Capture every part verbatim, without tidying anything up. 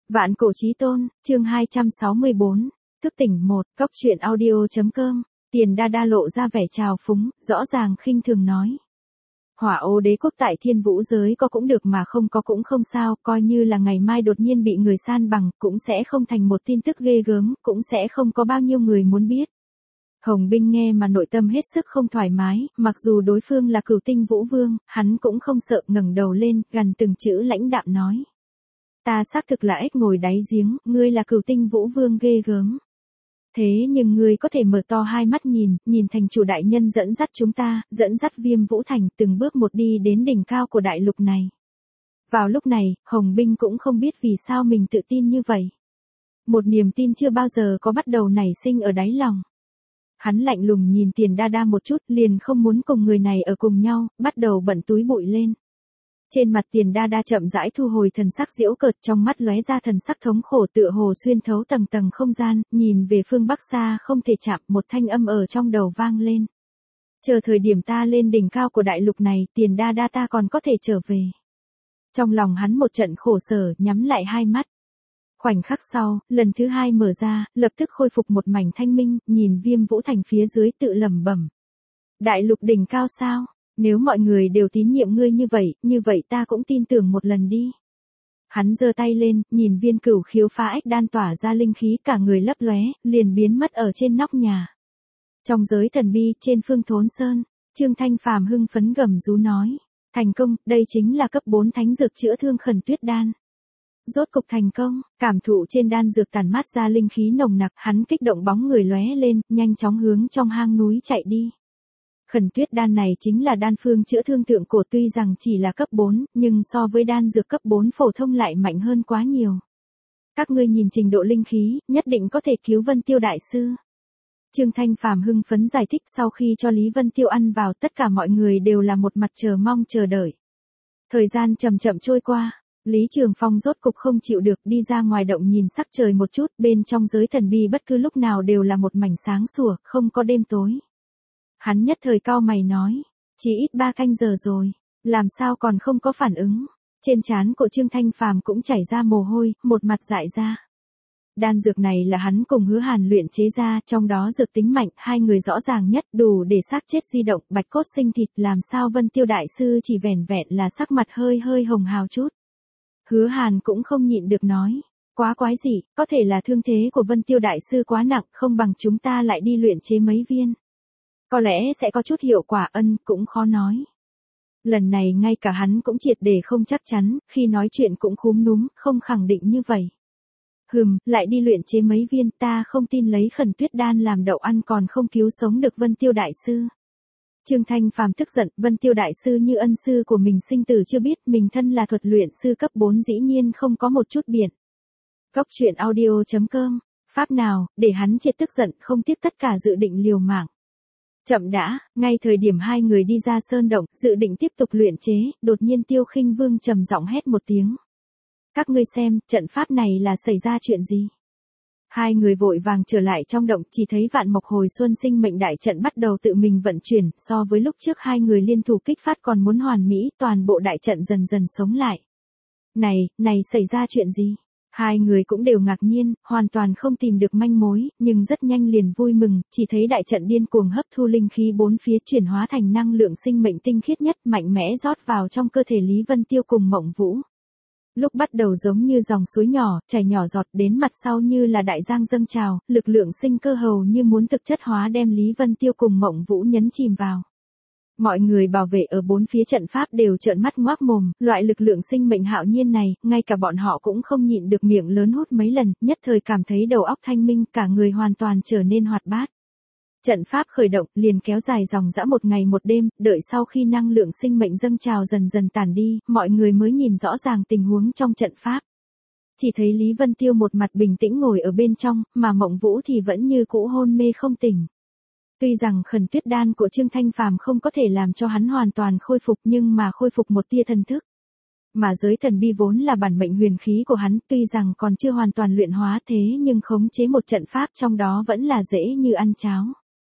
Vạn cổ chí tôn, chương hai trăm sáu mươi bốn, thức tỉnh một, cóc truyện audio.com, Tiền Đa Đa lộ ra vẻ trào phúng, rõ ràng khinh thường nói. Hỏa ô đế quốc tại thiên vũ giới có cũng được mà không có cũng không sao, coi như là ngày mai đột nhiên bị người san bằng, cũng sẽ không thành một tin tức ghê gớm, cũng sẽ không có bao nhiêu người muốn biết. Hồng Binh nghe mà nội tâm hết sức không thoải mái, mặc dù đối phương là Cửu Tinh Vũ Vương, hắn cũng không sợ, ngẩng đầu lên, gần từng chữ lãnh đạm nói. Ta xác thực là ếch ngồi đáy giếng, ngươi là Cửu Tinh Vũ Vương ghê gớm. Thế nhưng ngươi có thể mở to hai mắt nhìn, nhìn thành chủ đại nhân dẫn dắt chúng ta, dẫn dắt Viêm Vũ Thành từng bước một đi đến đỉnh cao của đại lục này. Vào lúc này, Hồng Binh cũng không biết vì sao mình tự tin như vậy. Một niềm tin chưa bao giờ có bắt đầu nảy sinh ở đáy lòng. Hắn lạnh lùng nhìn Tiền Đa Đa một chút, liền không muốn cùng người này ở cùng nhau, bắt đầu bận túi bụi lên. Trên mặt Tiền Đa Đa chậm rãi thu hồi thần sắc giễu cợt, trong mắt lóe ra thần sắc thống khổ tựa hồ xuyên thấu tầng tầng không gian, nhìn về phương bắc xa không thể chạm, một thanh âm ở trong đầu vang lên. Chờ thời điểm ta lên đỉnh cao của đại lục này, Tiền Đa Đa ta còn có thể trở về. Trong lòng hắn một trận khổ sở, nhắm lại hai mắt. Khoảnh khắc sau, lần thứ hai mở ra, lập tức khôi phục một mảnh thanh minh, nhìn Viêm Vũ Thành phía dưới tự lẩm bẩm. Đại lục đỉnh cao sao? Nếu mọi người đều tín nhiệm ngươi như vậy, như vậy ta cũng tin tưởng một lần đi. Hắn giơ tay lên, nhìn viên cửu khiếu phá ách đan tỏa ra linh khí cả người lấp lóe, liền biến mất ở trên nóc nhà. Trong giới thần bi, trên phương thốn sơn, Trương Thanh Phàm hưng phấn gầm rú nói. Thành công, đây chính là cấp bốn thánh dược chữa thương khẩn tuyết đan. Rốt cục thành công, cảm thụ trên đan dược tản mát ra linh khí nồng nặc, hắn kích động bóng người lóe lên, nhanh chóng hướng trong hang núi chạy đi. Khẩn tuyết đan này chính là đan phương chữa thương thượng cổ, tuy rằng chỉ là cấp bốn, nhưng so với đan dược cấp bốn phổ thông lại mạnh hơn quá nhiều. Các ngươi nhìn trình độ linh khí, nhất định có thể cứu Vân Tiêu đại sư. Trương Thanh Phàm hưng phấn giải thích, sau khi cho Lý Vân Tiêu ăn vào, tất cả mọi người đều là một mặt chờ mong chờ đợi. Thời gian chậm chậm trôi qua, Lý Trường Phong rốt cục không chịu được, đi ra ngoài động nhìn sắc trời một chút, bên trong giới thần bi bất cứ lúc nào đều là một mảnh sáng sủa, không có đêm tối. Hắn nhất thời cau mày nói, chỉ ít ba canh giờ rồi, làm sao còn không có phản ứng. Trên trán của Trương Thanh Phàm cũng chảy ra mồ hôi, một mặt dại ra. Đan dược này là hắn cùng Hứa Hàn luyện chế ra, trong đó dược tính mạnh, hai người rõ ràng nhất, đủ để xác chết di động, bạch cốt sinh thịt, làm sao Vân Tiêu đại sư chỉ vẻn vẹn là sắc mặt hơi hơi hồng hào chút. Hứa Hàn cũng không nhịn được nói, quá quái gì, có thể là thương thế của Vân Tiêu đại sư quá nặng, không bằng chúng ta lại đi luyện chế mấy viên. Có lẽ sẽ có chút hiệu quả, ân, cũng khó nói. Lần này ngay cả hắn cũng triệt để không chắc chắn, khi nói chuyện cũng khúm núm, không khẳng định như vậy. Hừm, lại đi luyện chế mấy viên, ta không tin lấy khẩn tuyết đan làm đậu ăn còn không cứu sống được Vân Tiêu đại sư. Trương Thanh Phàm tức giận, Vân Tiêu đại sư như ân sư của mình sinh tử chưa biết, mình thân là thuật luyện sư cấp bốn dĩ nhiên không có một chút biện. Cóc truyện audio.com, pháp nào, để hắn triệt tức giận, không tiếc tất cả dự định liều mạng. Chậm đã, ngay thời điểm hai người đi ra sơn động, dự định tiếp tục luyện chế, đột nhiên Tiêu Khinh Vương trầm giọng hét một tiếng. Các ngươi xem, trận pháp này là xảy ra chuyện gì? Hai người vội vàng trở lại trong động, chỉ thấy Vạn Mộc Hồi Xuân sinh mệnh đại trận bắt đầu tự mình vận chuyển, so với lúc trước hai người liên thủ kích phát còn muốn hoàn mỹ, toàn bộ đại trận dần dần sống lại. Này, này xảy ra chuyện gì? Hai người cũng đều ngạc nhiên, hoàn toàn không tìm được manh mối, nhưng rất nhanh liền vui mừng, chỉ thấy đại trận điên cuồng hấp thu linh khí bốn phía chuyển hóa thành năng lượng sinh mệnh tinh khiết nhất, mạnh mẽ rót vào trong cơ thể Lý Vân Tiêu cùng Mộng Vũ. Lúc bắt đầu giống như dòng suối nhỏ, chảy nhỏ giọt, đến mặt sau như là đại giang dâng trào, lực lượng sinh cơ hầu như muốn thực chất hóa đem Lý Vân Tiêu cùng Mộng Vũ nhấn chìm vào. Mọi người bảo vệ ở bốn phía trận pháp đều trợn mắt ngoác mồm, loại lực lượng sinh mệnh hạo nhiên này, ngay cả bọn họ cũng không nhịn được miệng lớn hút mấy lần, nhất thời cảm thấy đầu óc thanh minh, cả người hoàn toàn trở nên hoạt bát. Trận pháp khởi động, liền kéo dài dòng dã một ngày một đêm, đợi sau khi năng lượng sinh mệnh dâng trào dần dần tàn đi, mọi người mới nhìn rõ ràng tình huống trong trận pháp. Chỉ thấy Lý Vân Tiêu một mặt bình tĩnh ngồi ở bên trong, mà Mộng Vũ thì vẫn như cũ hôn mê không tỉnh. Tuy rằng khẩn tuyết đan của Trương Thanh Phàm không có thể làm cho hắn hoàn toàn khôi phục, nhưng mà khôi phục một tia thần thức. Mà giới thần bi vốn là bản mệnh huyền khí của hắn, tuy rằng còn chưa hoàn toàn luyện hóa thế nhưng khống chế một trận pháp trong đó vẫn là dễ như ăn cháo.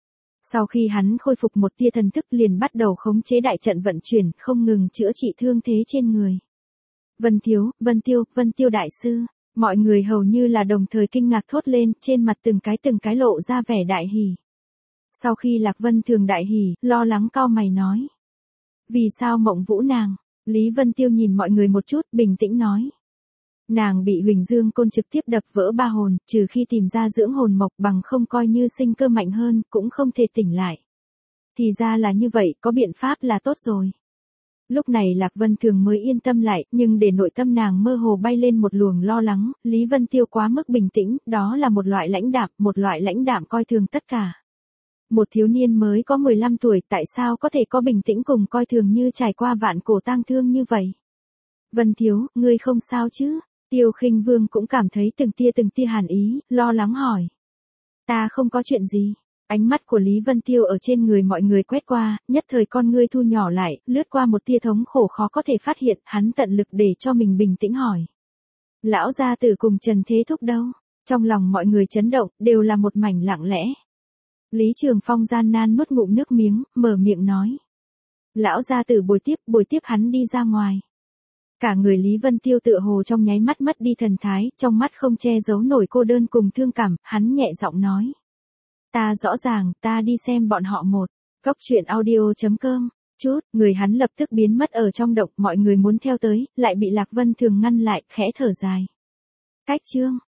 Sau khi hắn khôi phục một tia thần thức liền bắt đầu khống chế đại trận vận chuyển, không ngừng chữa trị thương thế trên người. Vân Thiếu, Vân Tiêu, Vân Tiêu đại sư, Mọi người hầu như là đồng thời kinh ngạc thốt lên, trên mặt từng cái từng cái lộ ra vẻ đại hỉ. Sau khi Lạc Vân Thường đại hỉ, lo lắng cau mày nói. Vì sao Mộng Vũ nàng? Lý Vân Tiêu nhìn mọi người một chút, bình tĩnh nói. Nàng bị Huỳnh Dương Côn trực tiếp đập vỡ ba hồn, trừ khi tìm ra dưỡng hồn mộc bằng không coi như sinh cơ mạnh hơn, cũng không thể tỉnh lại. Thì ra là như vậy, có biện pháp là tốt rồi. Lúc này Lạc Vân Thường mới yên tâm lại, nhưng để nội tâm nàng mơ hồ bay lên một luồng lo lắng, Lý Vân Tiêu quá mức bình tĩnh, đó là một loại lãnh đạm, một loại lãnh đạm coi thường tất cả. Một thiếu niên mới có mười lăm tuổi tại sao có thể có bình tĩnh cùng coi thường như trải qua vạn cổ tang thương như vậy? Vân Thiếu, ngươi không sao chứ? Tiêu Khinh Vương cũng cảm thấy từng tia từng tia hàn ý, lo lắng hỏi. Ta không có chuyện gì. Ánh mắt của Lý Vân Tiêu ở trên người mọi người quét qua, nhất thời con ngươi thu nhỏ lại, lướt qua một tia thống khổ khó có thể phát hiện, hắn tận lực để cho mình bình tĩnh hỏi. Lão gia tử cùng Trần Thế Thúc đâu? Trong lòng mọi người chấn động, đều là một mảnh lặng lẽ. Lý Trường Phong gian nan nuốt ngụm nước miếng, mở miệng nói. Lão gia tử bồi tiếp, bồi tiếp hắn đi ra ngoài. Cả người Lý Vân Tiêu tựa hồ trong nháy mắt mất đi thần thái, trong mắt không che giấu nổi cô đơn cùng thương cảm, hắn nhẹ giọng nói. Ta rõ ràng, ta đi xem bọn họ một. Cốc truyện audio chấm com. Chút, người hắn lập tức biến mất ở trong động, mọi người muốn theo tới, lại bị Lạc Vân Thường ngăn lại, khẽ thở dài. Cách chương.